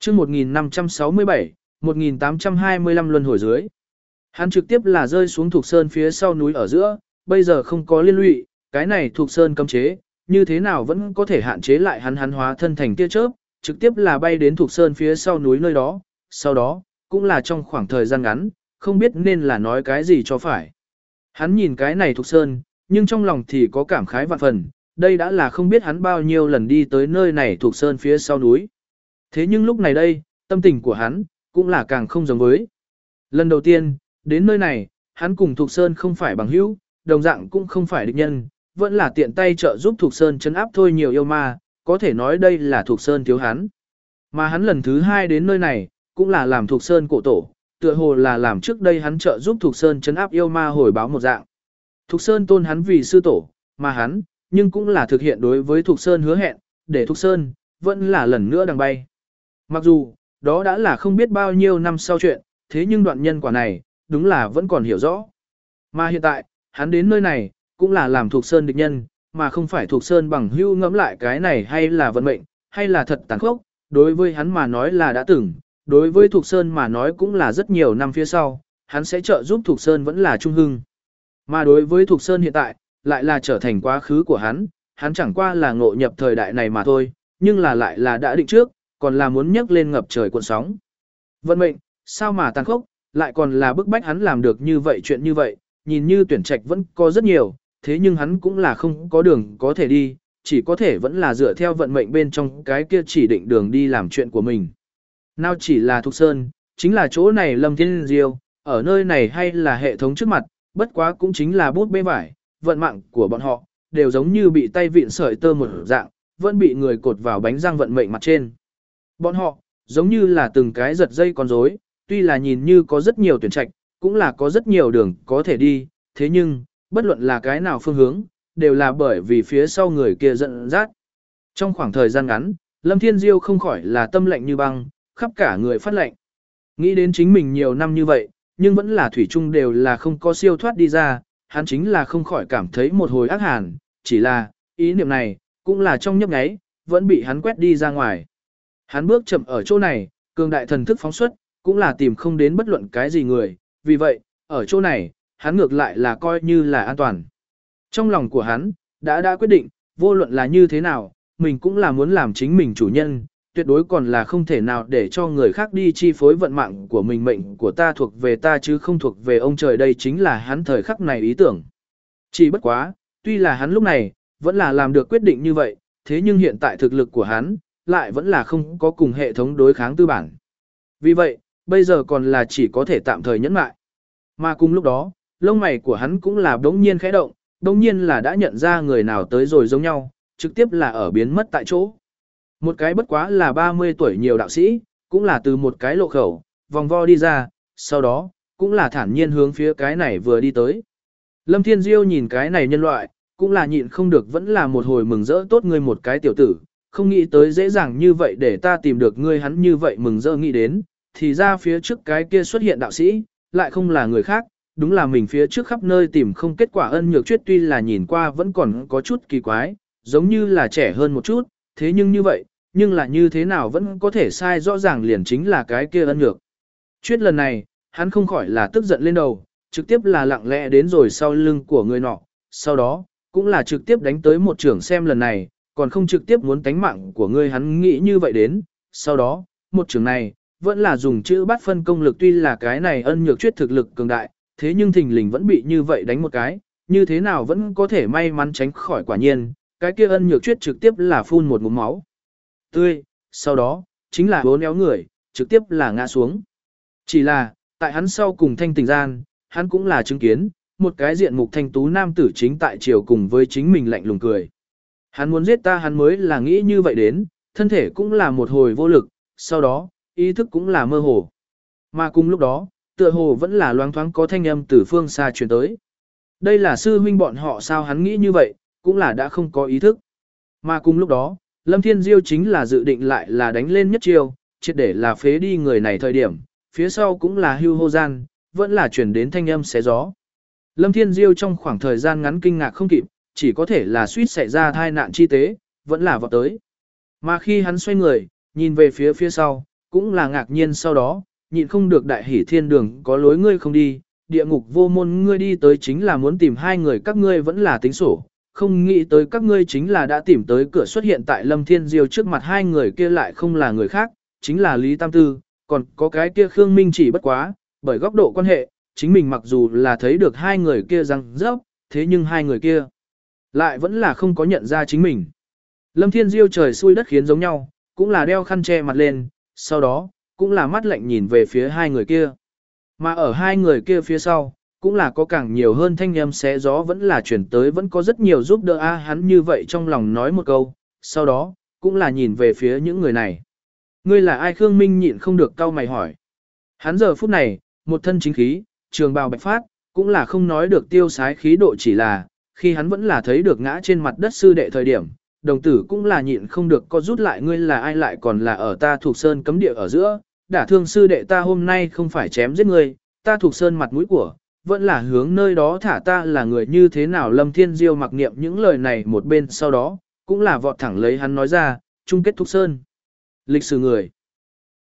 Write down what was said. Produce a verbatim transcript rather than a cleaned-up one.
chương một nghìn năm trăm sáu mươi bảy, một nghìn tám trăm hai mươi lăm luân hồi dưới. Hắn trực tiếp là rơi xuống thuộc sơn phía sau núi ở giữa, bây giờ không có liên lụy, cái này thuộc sơn cấm chế, như thế nào vẫn có thể hạn chế lại hắn hắn hóa thân thành tia chớp, trực tiếp là bay đến thuộc sơn phía sau núi nơi đó, sau đó, cũng là trong khoảng thời gian ngắn, không biết nên là nói cái gì cho phải. Hắn nhìn cái này thuộc sơn, nhưng trong lòng thì có cảm khái vạn phần, đây đã là không biết hắn bao nhiêu lần đi tới nơi này thuộc sơn phía sau núi. Thế nhưng lúc này đây, tâm tình của hắn, cũng là càng không giống với. Lần đầu tiên, đến nơi này, hắn cùng Thục Sơn không phải bằng hữu, đồng dạng cũng không phải địch nhân, vẫn là tiện tay trợ giúp Thục Sơn chấn áp thôi nhiều yêu ma, có thể nói đây là Thục Sơn thiếu hắn. Mà hắn lần thứ hai đến nơi này, cũng là làm Thục Sơn cổ tổ, tựa hồ là làm trước đây hắn trợ giúp Thục Sơn chấn áp yêu ma hồi báo một dạng. Thục Sơn tôn hắn vì sư tổ, mà hắn, nhưng cũng là thực hiện đối với Thục Sơn hứa hẹn, để Thục Sơn, vẫn là lần nữa đằng bay. Mặc dù, đó đã là không biết bao nhiêu năm sau chuyện, thế nhưng đoạn nhân quả này, đúng là vẫn còn hiểu rõ. Mà hiện tại, hắn đến nơi này, cũng là làm Thục Sơn địch nhân, mà không phải Thục Sơn bằng hưu ngẫm lại cái này hay là vận mệnh, hay là thật tàn khốc, đối với hắn mà nói là đã từng, đối với Thục Sơn mà nói cũng là rất nhiều năm phía sau, hắn sẽ trợ giúp Thục Sơn vẫn là trung hưng. Mà đối với Thục Sơn hiện tại, lại là trở thành quá khứ của hắn, hắn chẳng qua là ngộ nhập thời đại này mà thôi, nhưng là lại là đã định trước, còn là muốn nhấc lên ngập trời cuộn sóng. Vận mệnh, sao mà tàn khốc, lại còn là bức bách hắn làm được như vậy chuyện như vậy, nhìn như tuyển trạch vẫn có rất nhiều, thế nhưng hắn cũng là không có đường có thể đi, chỉ có thể vẫn là dựa theo vận mệnh bên trong cái kia chỉ định đường đi làm chuyện của mình. Nào chỉ là Thục Sơn, chính là chỗ này Lâm Thiên Diêu, ở nơi này hay là hệ thống trước mặt, bất quá cũng chính là bút bê vải, vận mạng của bọn họ, đều giống như bị tay vịn sợi tơ một dạng, vẫn bị người cột vào bánh răng vận mệnh mặt trên. Bọn họ, giống như là từng cái giật dây con rối, tuy là nhìn như có rất nhiều tuyển trạch, cũng là có rất nhiều đường có thể đi, thế nhưng, bất luận là cái nào phương hướng, đều là bởi vì phía sau người kia dẫn dắt. Trong khoảng thời gian ngắn, Lâm Thiên Diêu không khỏi là tâm lạnh như băng, khắp cả người phát lạnh. Nghĩ đến chính mình nhiều năm như vậy, nhưng vẫn là thủy chung đều là không có siêu thoát đi ra, hắn chính là không khỏi cảm thấy một hồi ác hàn, chỉ là, ý niệm này, cũng là trong nhấp nháy, vẫn bị hắn quét đi ra ngoài. Hắn bước chậm ở chỗ này, cường đại thần thức phóng xuất, cũng là tìm không đến bất luận cái gì người, vì vậy, ở chỗ này, hắn ngược lại là coi như là an toàn. Trong lòng của hắn, đã đã quyết định, vô luận là như thế nào, mình cũng là muốn làm chính mình chủ nhân, tuyệt đối còn là không thể nào để cho người khác đi chi phối vận mạng của mình, mệnh của ta thuộc về ta chứ không thuộc về ông trời, đây chính là hắn thời khắc này ý tưởng. Chỉ bất quá, tuy là hắn lúc này, vẫn là làm được quyết định như vậy, thế nhưng hiện tại thực lực của hắn, lại vẫn là không có cùng hệ thống đối kháng tư bản. Vì vậy, bây giờ còn là chỉ có thể tạm thời nhẫn mại. Mà cùng lúc đó, lông mày của hắn cũng là đống nhiên khẽ động, đống nhiên là đã nhận ra người nào tới rồi giống nhau, trực tiếp là ở biến mất tại chỗ. Một cái bất quá là ba mươi tuổi nhiều đạo sĩ, cũng là từ một cái lộ khẩu, vòng vo đi ra, sau đó, cũng là thản nhiên hướng phía cái này vừa đi tới. Lâm Thiên Diêu nhìn cái này nhân loại, cũng là nhịn không được vẫn là một hồi mừng rỡ, tốt ngươi một cái tiểu tử, không nghĩ tới dễ dàng như vậy để ta tìm được ngươi, hắn như vậy mừng rỡ nghĩ đến, thì ra phía trước cái kia xuất hiện đạo sĩ, lại không là người khác, đúng là mình phía trước khắp nơi tìm không kết quả Ân Nhược Chuyết, tuy là nhìn qua vẫn còn có chút kỳ quái, giống như là trẻ hơn một chút, thế nhưng như vậy, nhưng là như thế nào vẫn có thể sai, rõ ràng liền chính là cái kia Ân Nhược Chuyết. Lần này, hắn không khỏi là tức giận lên đầu, trực tiếp là lặng lẽ đến rồi sau lưng của người nọ, sau đó, cũng là trực tiếp đánh tới một trưởng, xem lần này, còn không trực tiếp muốn tánh mạng của ngươi, hắn nghĩ như vậy đến, sau đó, một trưởng này, vẫn là dùng chữ bắt phân công lực, tuy là cái này Ân Nhược Chuyết thực lực cường đại, thế nhưng thình lình vẫn bị như vậy đánh một cái, như thế nào vẫn có thể may mắn tránh khỏi, quả nhiên, cái kia Ân Nhược Chuyết trực tiếp là phun một ngụm máu tươi, sau đó, chính là hố néo người, trực tiếp là ngã xuống. Chỉ là, tại hắn sau cùng thanh tỉnh gian, hắn cũng là chứng kiến, một cái diện mục thanh tú nam tử chính tại chiều cùng với chính mình lạnh lùng cười. Hắn muốn giết ta, hắn mới là nghĩ như vậy đến, thân thể cũng là một hồi vô lực, sau đó, ý thức cũng là mơ hồ. Mà cùng lúc đó, tựa hồ vẫn là loáng thoáng có thanh âm từ phương xa truyền tới. Đây là sư huynh bọn họ sao, hắn nghĩ như vậy, cũng là đã không có ý thức. Mà cùng lúc đó, Lâm Thiên Diêu chính là dự định lại là đánh lên nhất chiêu, triệt để là phế đi người này thời điểm, phía sau cũng là hưu hô gian, vẫn là chuyển đến thanh âm xé gió. Lâm Thiên Diêu trong khoảng thời gian ngắn kinh ngạc không kịp, chỉ có thể là suýt xảy ra tai nạn chi tế, vẫn là vọt tới. Mà khi hắn xoay người, nhìn về phía phía sau, cũng là ngạc nhiên sau đó, nhịn không được đại hỉ thiên đường có lối ngươi không đi, địa ngục vô môn ngươi đi tới chính là muốn tìm hai người các ngươi vẫn là tính sổ, không nghĩ tới các ngươi chính là đã tìm tới cửa xuất hiện tại Lâm Thiên Diêu trước mặt hai người kia lại không là người khác, chính là Lý Tam Tư, còn có cái kia Khương Minh chỉ bất quá, bởi góc độ quan hệ, chính mình mặc dù là thấy được hai người kia răng rớp, thế nhưng hai người kia lại vẫn là không có nhận ra chính mình. Lâm Thiên Diêu trời xui đất khiến giống nhau, cũng là đeo khăn che mặt lên, sau đó, cũng là mắt lạnh nhìn về phía hai người kia. Mà ở hai người kia phía sau, cũng là có càng nhiều hơn thanh âm xé gió vẫn là chuyển tới vẫn có rất nhiều giúp đỡ a hắn như vậy trong lòng nói một câu, sau đó, cũng là nhìn về phía những người này. Ngươi là ai Khương Minh nhịn không được cau mày hỏi. Hắn giờ phút này, một thân chính khí, trường bào bạch phát, cũng là không nói được tiêu sái khí độ chỉ là, khi hắn vẫn là thấy được ngã trên mặt đất sư đệ thời điểm, đồng tử cũng là nhịn không được có rút lại ngươi là ai lại còn là ở ta thuộc sơn cấm địa ở giữa, đả thương sư đệ ta hôm nay không phải chém giết ngươi, ta thuộc sơn mặt mũi của, vẫn là hướng nơi đó thả ta là người như thế nào Lâm Thiên Diêu mặc niệm những lời này một bên sau đó, cũng là vọt thẳng lấy hắn nói ra, chung kết thuộc sơn. Lịch sử người.